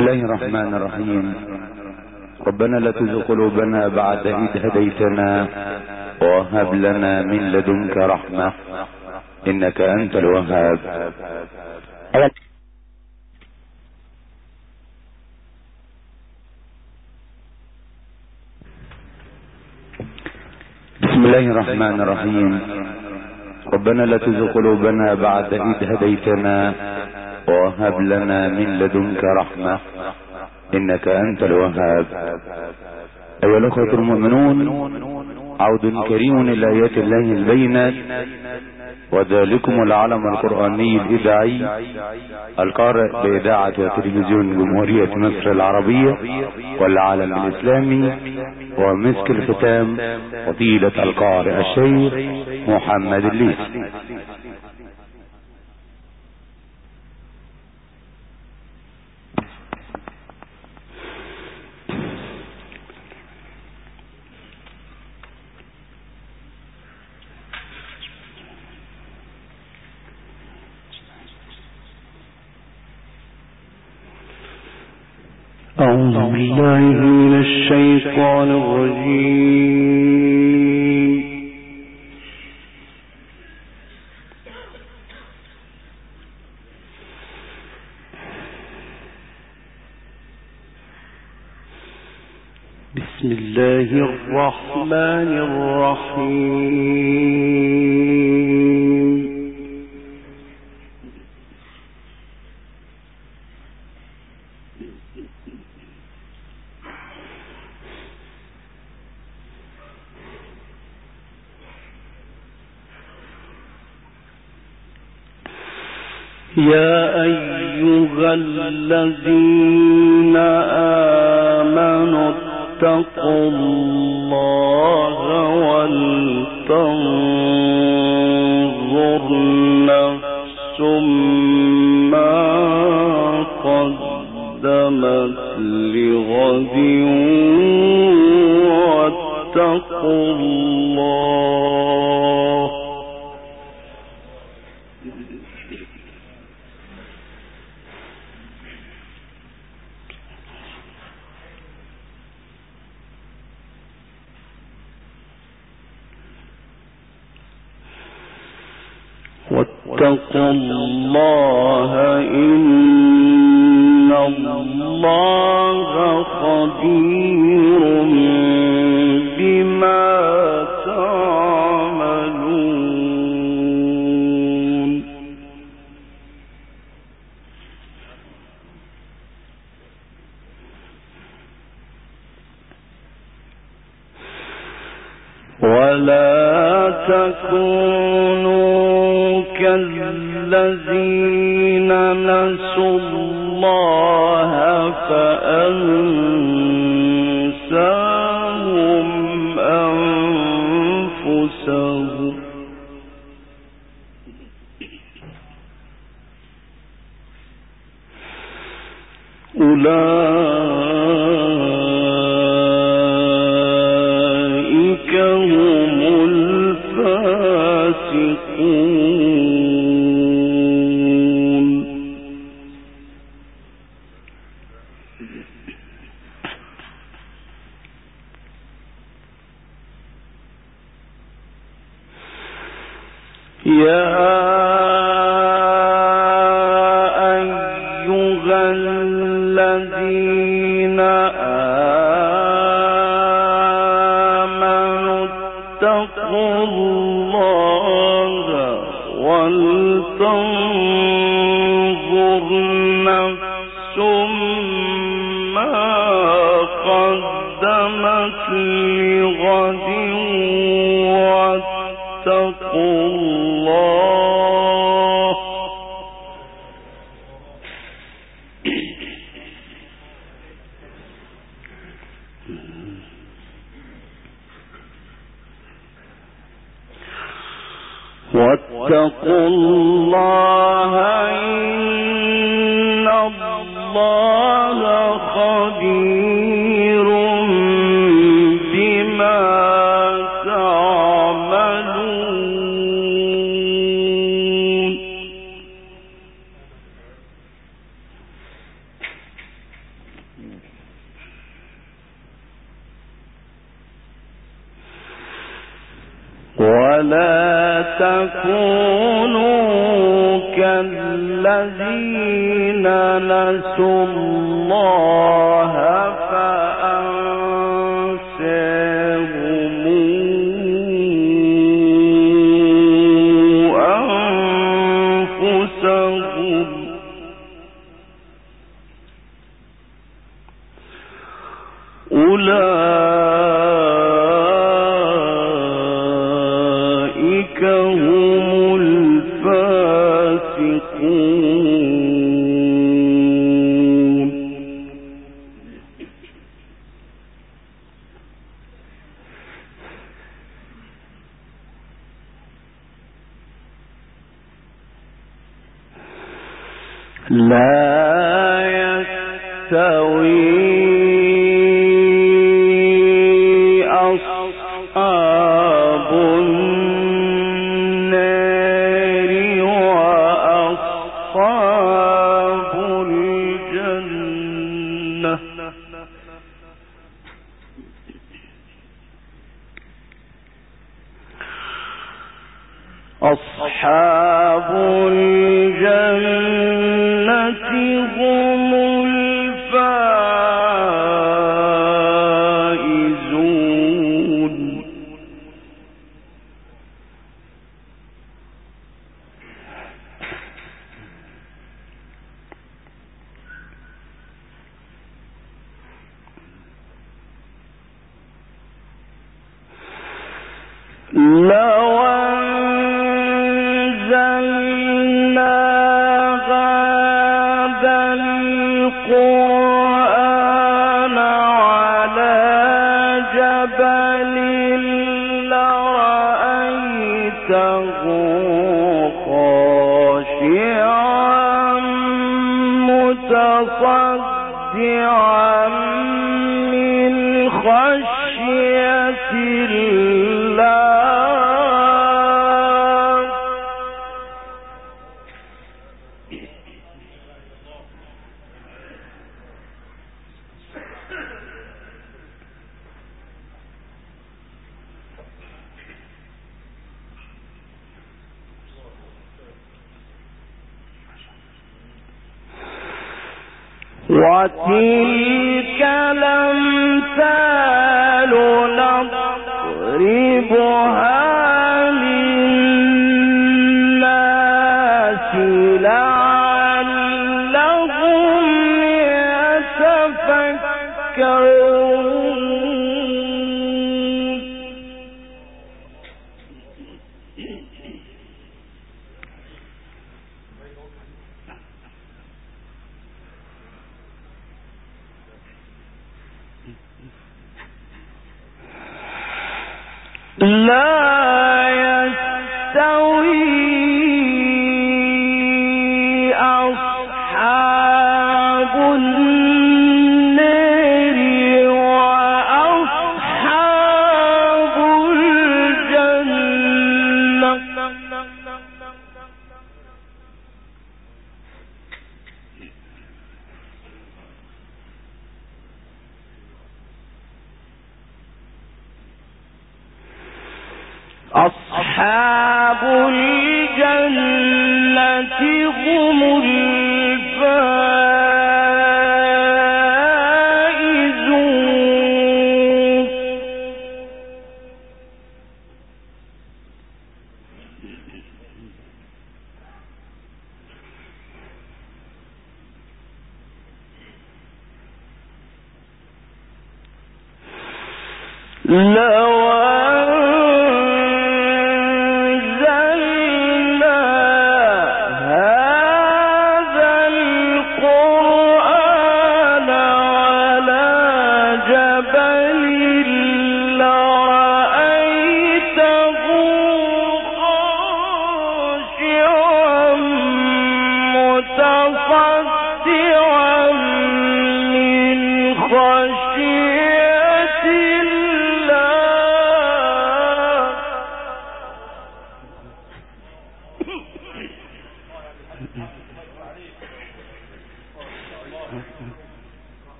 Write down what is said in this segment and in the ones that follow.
الله الرحمن الرحيم. ربنا لا تزغ قلوبنا بعد إذ هديتنا وهب لنا من لدنك رحمة إنك أنت الوهاب. بسم الله الرحمن الرحيم. ربنا لا تزغ قلوبنا بعد إذ هديتنا وهب لنا من لدنك رحمة إنك أنت الوهاب. أيها الأخوة المؤمنون، عود كريم إلى آيات الله البينات، وذلكم العلم القرآني الإذاعي القارئ بإذاعة وتلفزيون جمهورية مصر العربية والعالم الإسلامي، ومسك الختام فضيلة القارئ الشيخ محمد الليث. أعوذ بالله من الشيطان الرجيم. بسم الله الرحمن الرحيم. يا أيها الذين آمنوا اتقوا الله ولتنظر نفس ما قدمت لغد واتقوا الله إن الله خبير بما تعملون. ولا تكونوا كالذين نسوا الله فأنساهم أنفسهم أولئك هم الفاسقون. يا أيها الذين آمنوا اتقوا الله ولتنظر نفس ما قدمت لغد واتقوا الله واتقوا الله إن الله خبير بما تعملون. ولا تكونوا كالذين نسوا الله فأنساهم أنفسهم أولئك هم الفاسقون. لا يستوي أصحاب النار وأصحاب الجنة أصحاب الجنة هم الفائزون. لو أنزلنا هذا القرآن على جبل لرأيته خاشعا متصدعا من خشية الله. وتلك الأمثال نضربها للناس لعلهم يتفكرون. لا يستوي أصحاب النار وأصحاب الجنة أصحاب الجنة هم الفائزون. لو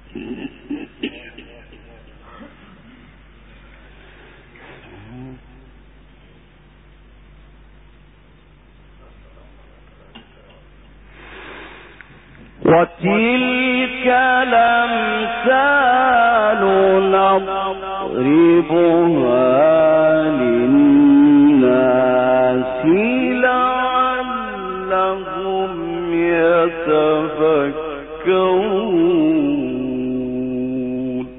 وتلك الأمثال نضربها للناس لعلهم يتفكرون.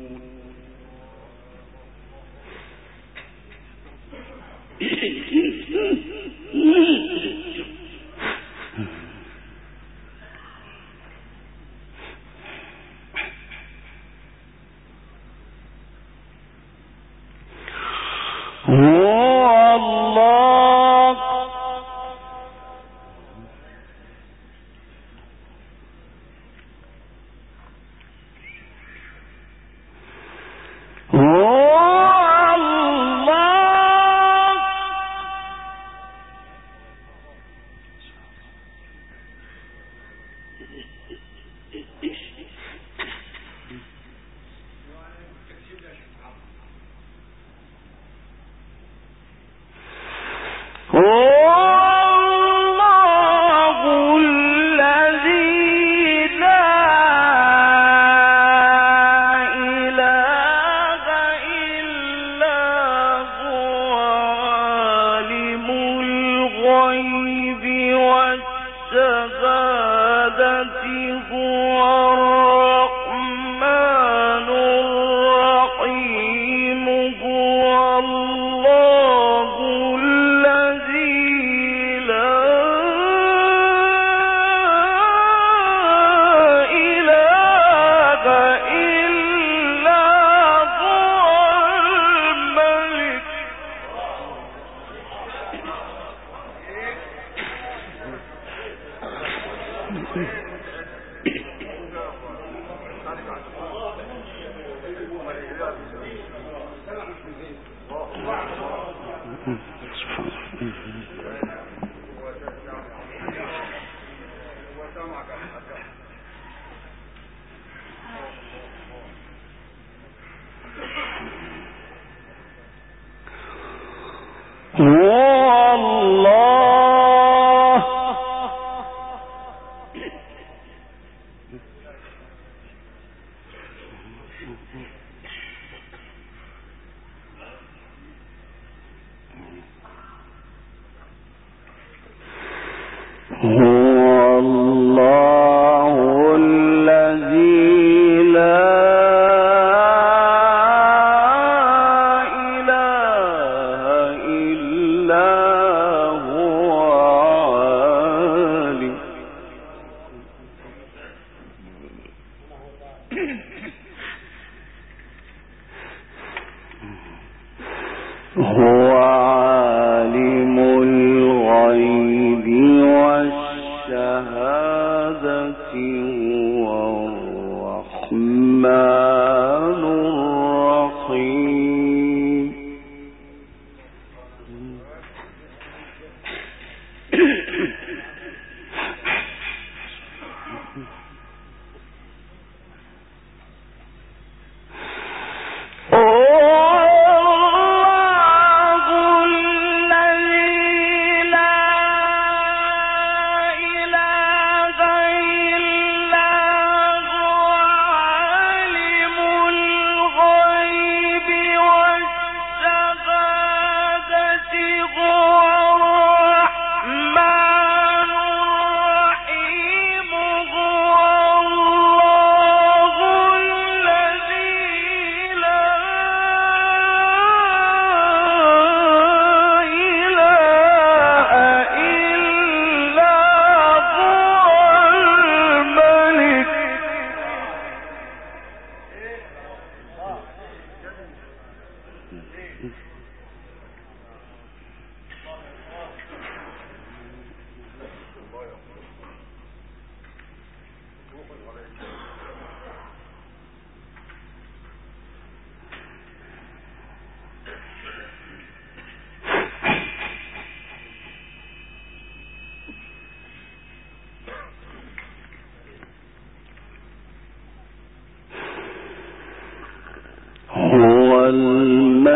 هو عالم الغيب والشهادة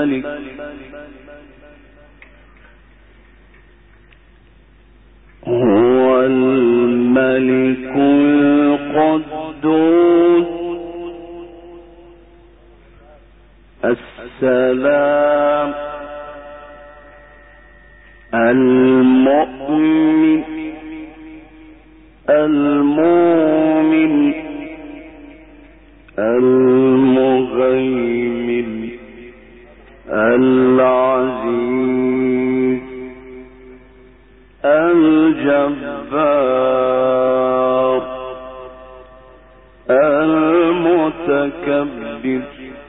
هو الملك القدوس السلام المؤمن المؤمن المهيمن العزيز الجبار المتكبر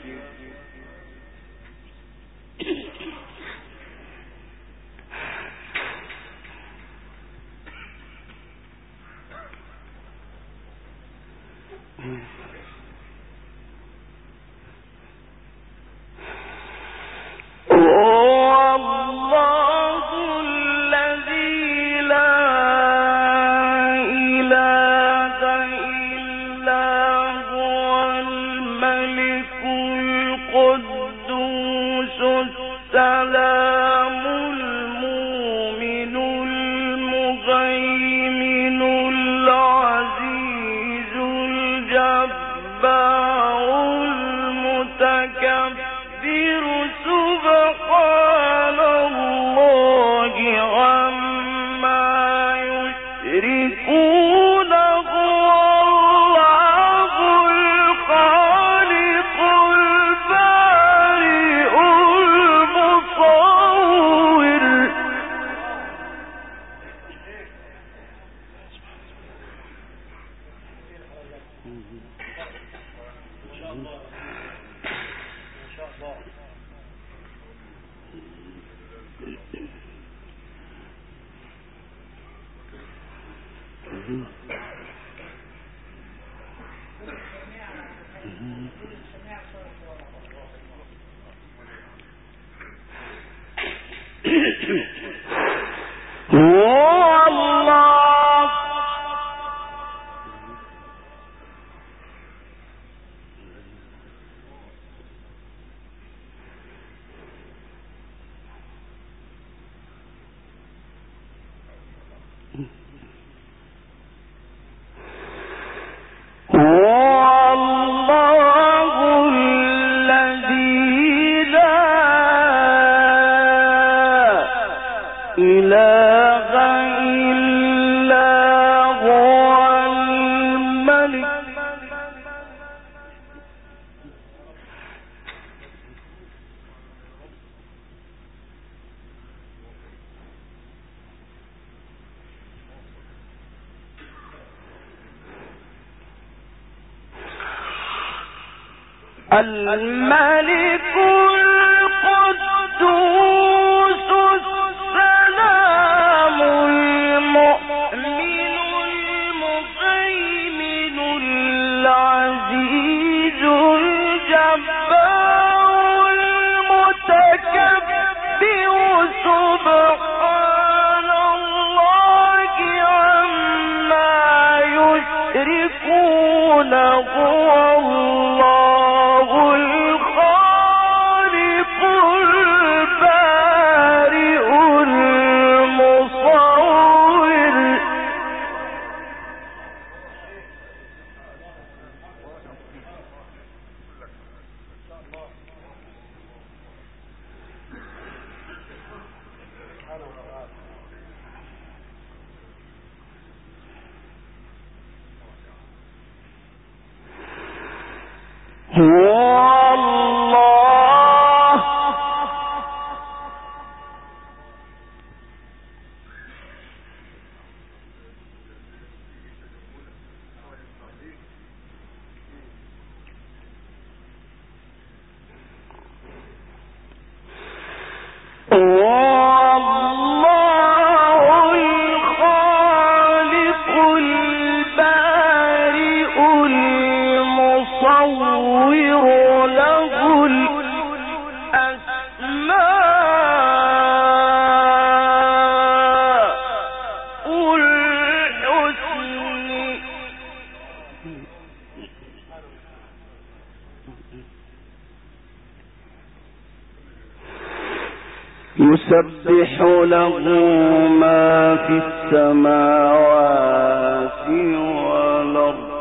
الملك القدوس السلام المؤمن المهيمن العزيز الجبار المتكبر سبحان الله عما يشركون هو الله الخالق البارئ المصور المصور يسبح له ما في السماوات والأرض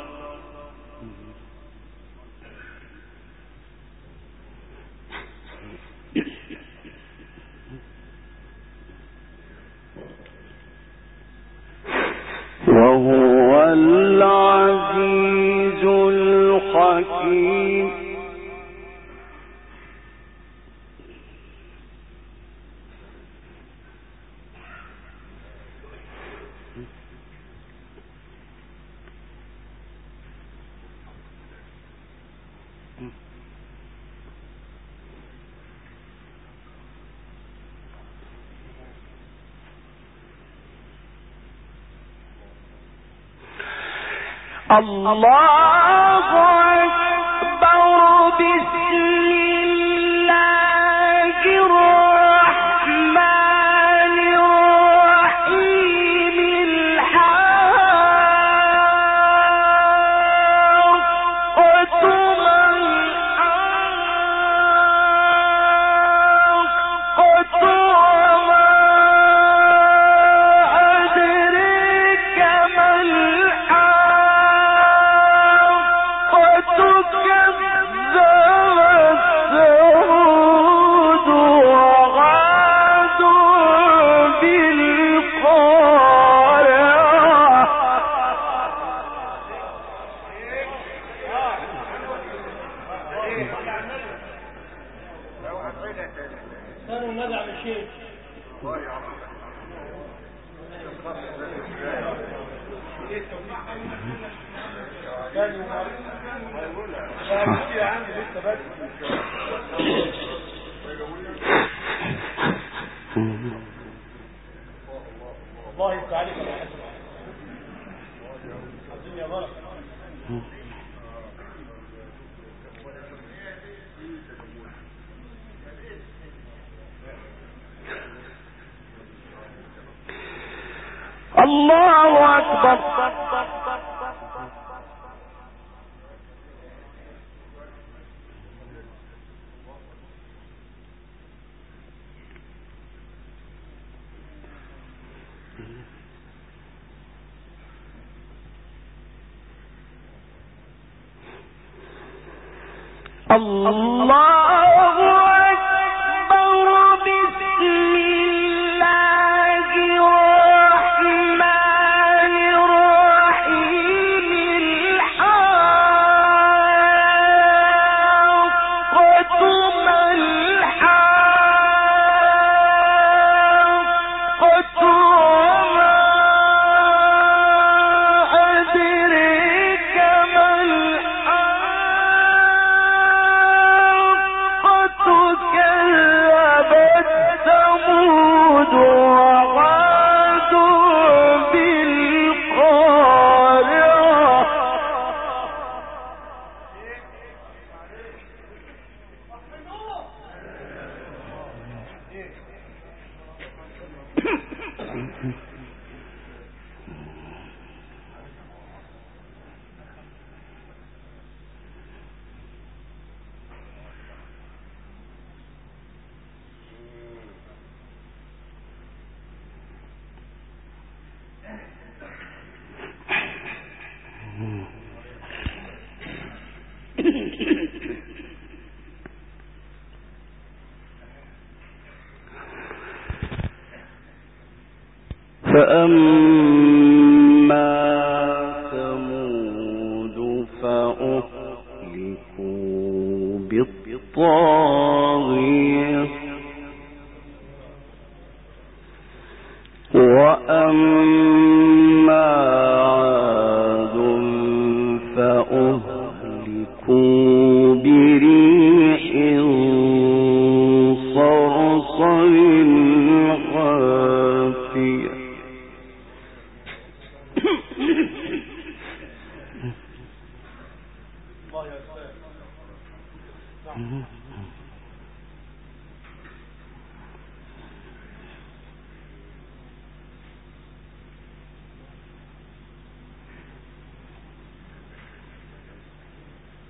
وهو العزيز الحكيم الله أكبر بسم الله الرحمن الرحيم الحاقة ما الحاقة وما أدريك ما الله أكبر الله أكبر بسم الله الرحمن الرحيم الحاقة ما الحاقة وما أدريك ما كذبت ثمود وعاد بالقارعة فأما ثمود فأهلكوا بالطاغية وأما عاد فأهلكوا بريح صرصر عاتية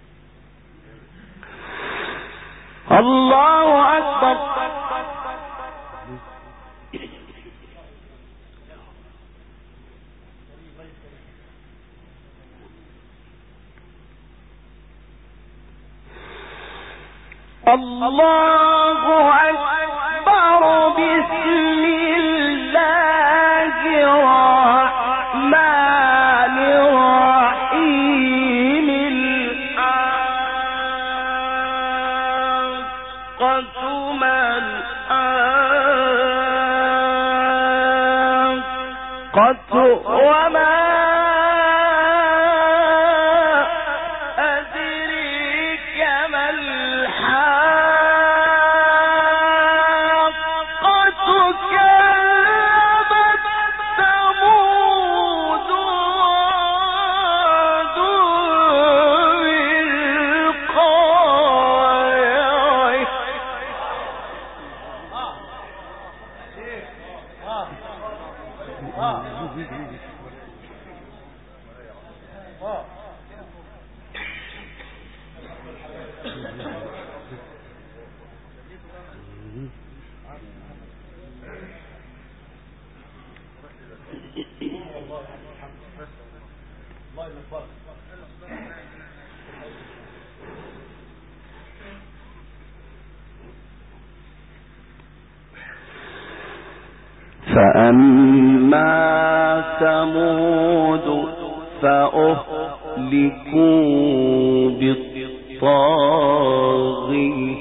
الله أكبر الله أكبر بسم الله الرحمن الرحيم الحاقة ما الحاقة وما فأما ثمود فأهلكوا بالطاغية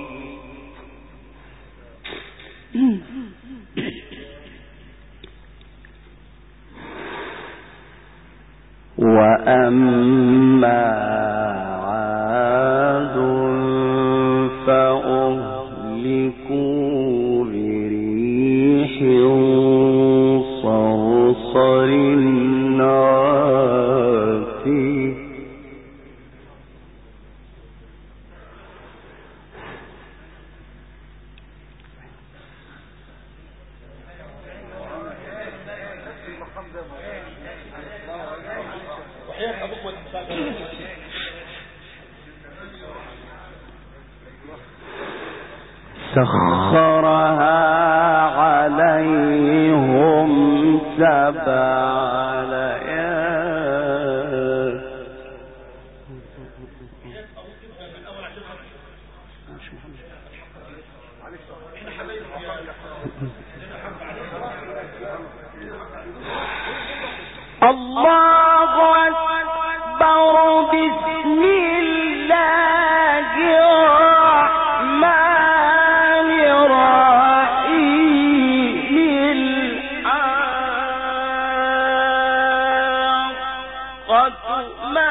وأما عاد فأهلكوا بريح صرصر عاتية سخرها عليهم 7 ليال الله أكبر بسم الله الرحمن الرحيم الحاقة ما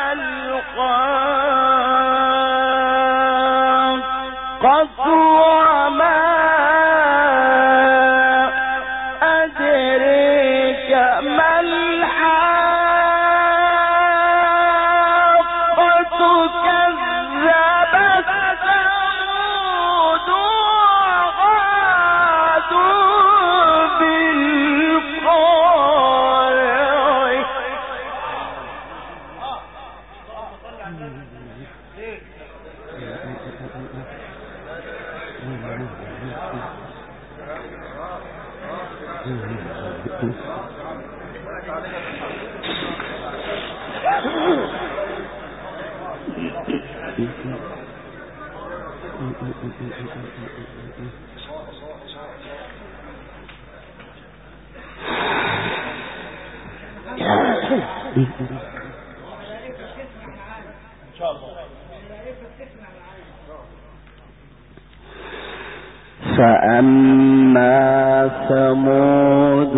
الحاقة وما أدريك ما الحاقة كذبت ثمود وعاد بالقارعة فأما ثمود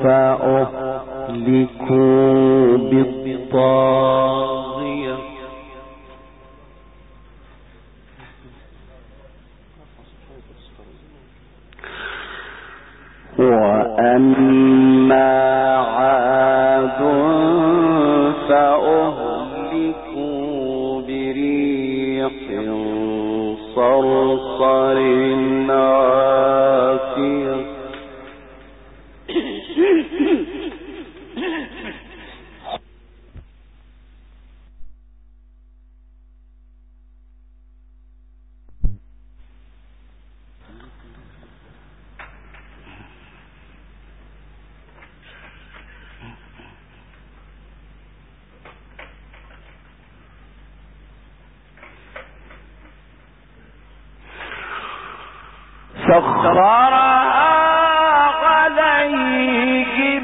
فأهلكوا بالطاغية وأما عاد فأهلكوا بريح صرصر عاتية سخرها عليهم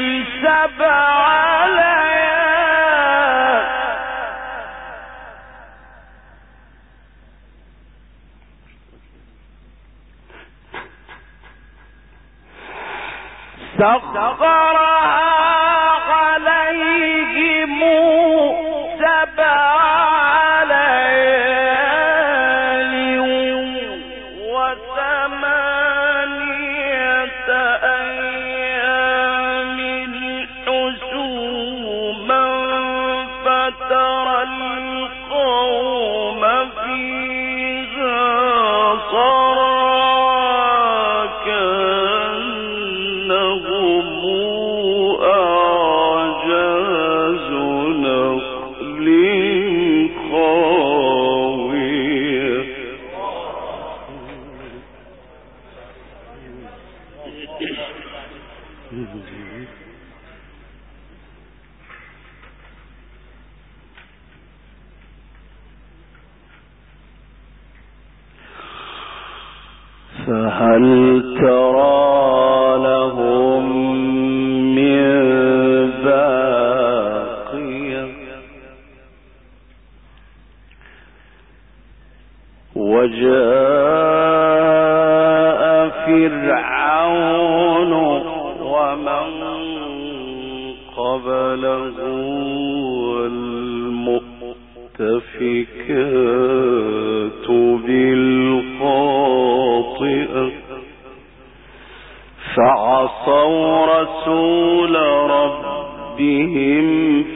7 ليال سخرها عليهم 7 فهل ترى لهم من باقية وجاء فرعون ومن قبله والمؤتفكات بالخاطئة فعصوا رسول ربهم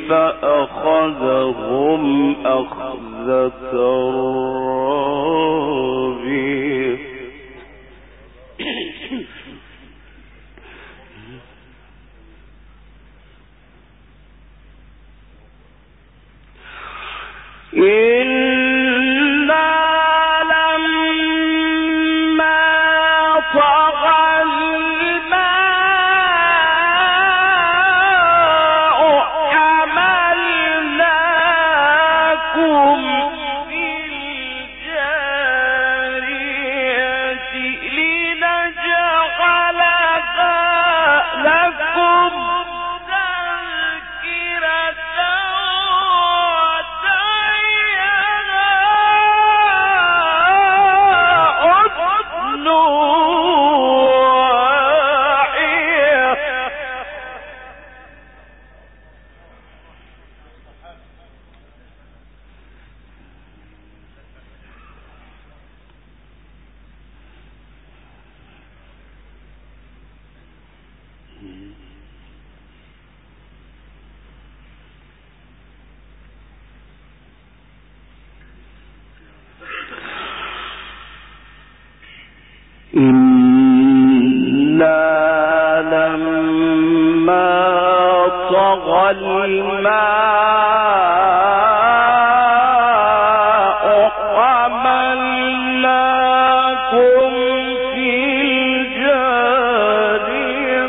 فأخذهم أخذة رابية إنا لما طغى الماء حملناكم في الجارية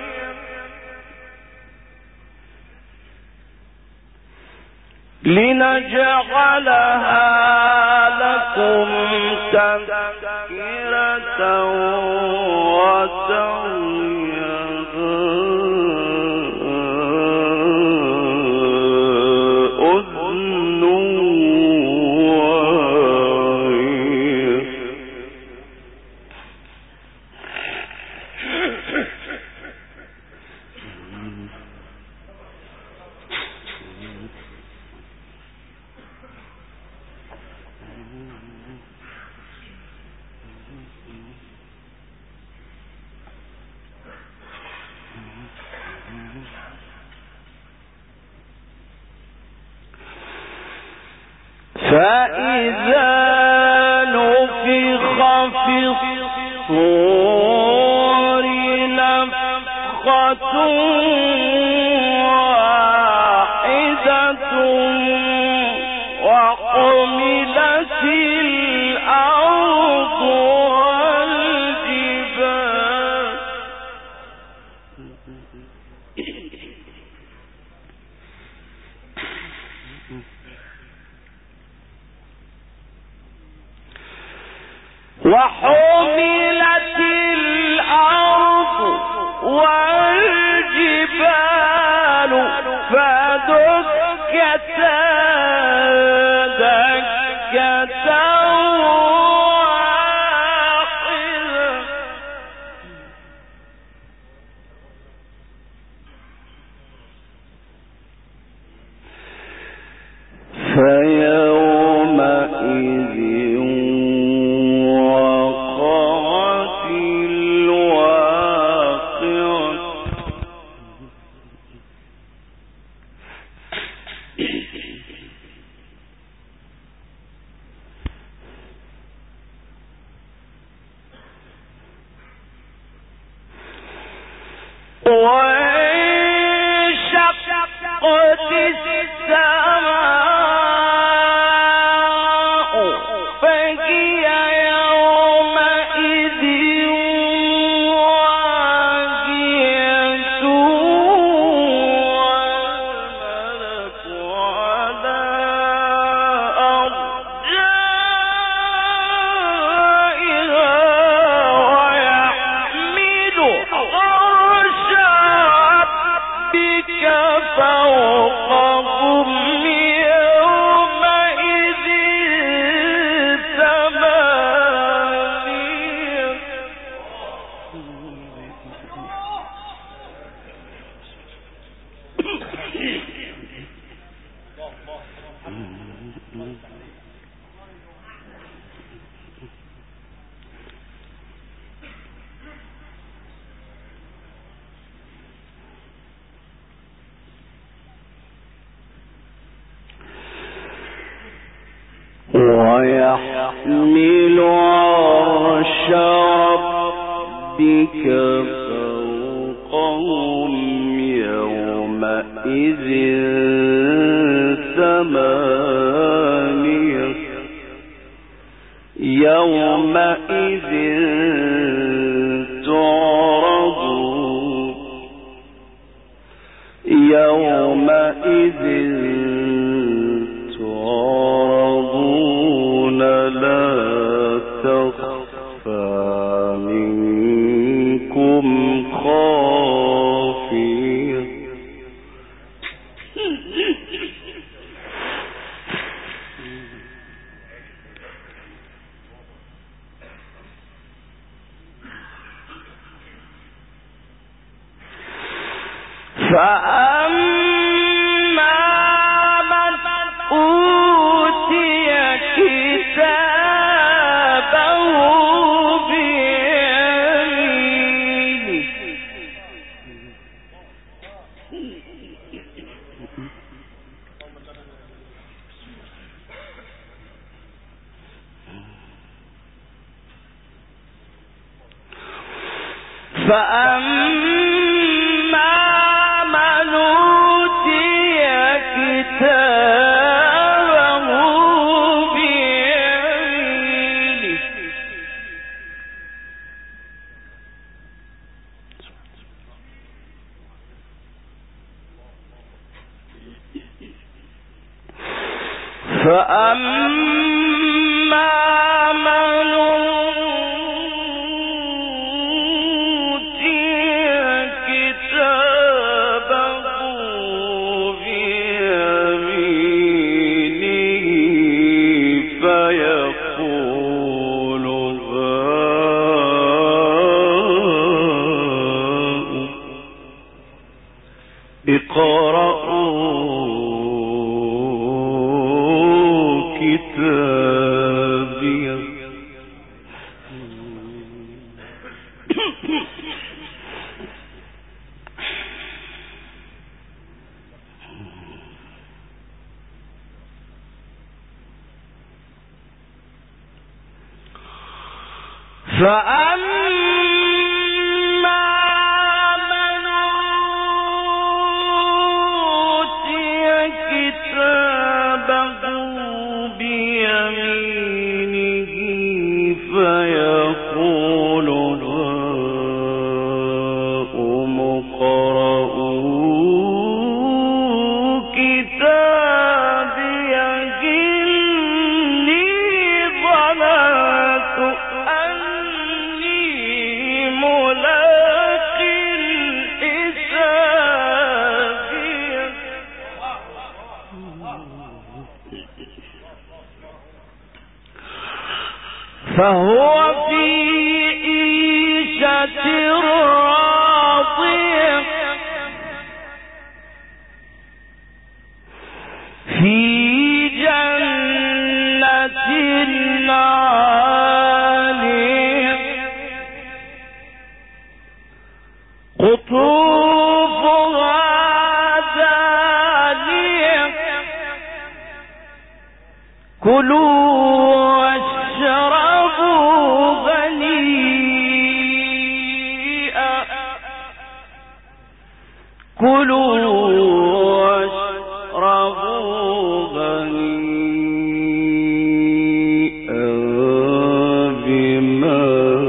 لنجعلها لكم تذكرة وتعيها أذن واعية فإذا نفخ في الصور نفخة واحدة وحملت الأرض والجبال وحملت والجبال فدكتا دكة واحدة فيومئذ وقعت الواقعة وانشقت السماء فهي يومئذ واهية والملك على أرجائها ويحمل عرش ربك فوقهم يومئذ ثمانية ويحمل عرش ربك فوقهم يومئذ ثمانية يومئذ تعرضون يومئذ تعرضون لا تخفى منكم خافية فأما من أوتي كتابه بيمينه فأما من أوتي كتابه بيمينه فأما من أوتي كتابه بيمينه فيقول هاؤم اقرءوا كتابيه فأما من أوتي كتابه بيمينه فيقول هاؤم اقرءوا كتابيه إني ظننت أني فهو في عيشة راضية في جنة عالية قطوفها دانية كلوا واشربوا هنيئا كلوا واشربوا هنيئا بما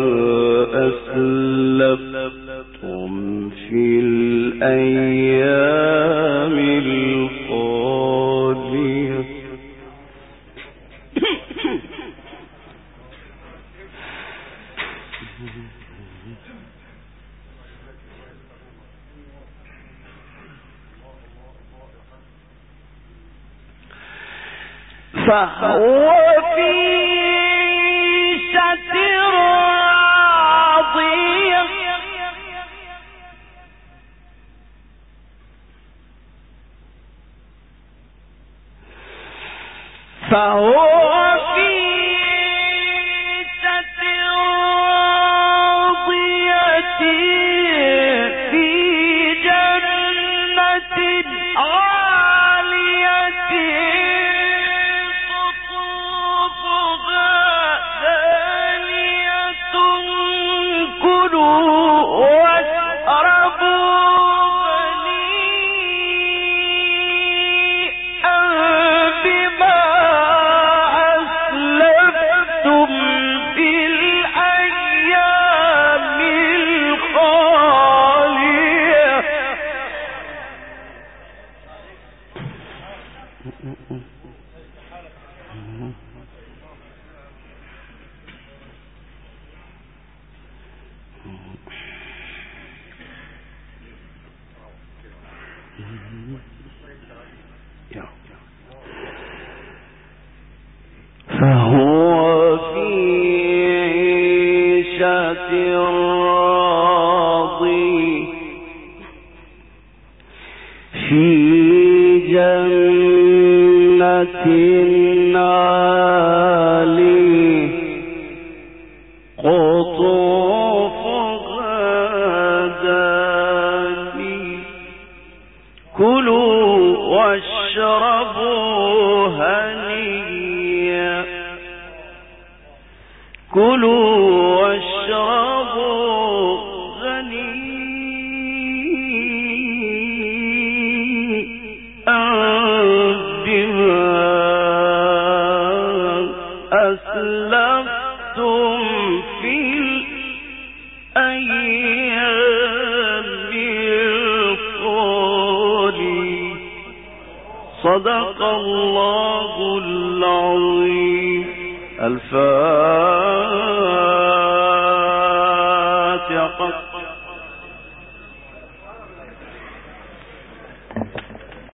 أسلفتم في الأيام الخالية. فهو في عيشة راضية فهو في عيشة راضية في جنة عالية قطوفها دانية كلوا واشربوا هنيئا بما أسلفتم في الأيام الخالية. فهو في عيشة راضية في جنة عالية قطوفها دانية كلوا واشربوا هنيئا كلوا واشربوا هنيئا بما أسلفتم في الأيام الخالية. صدق الله العظيم. الفاتحة.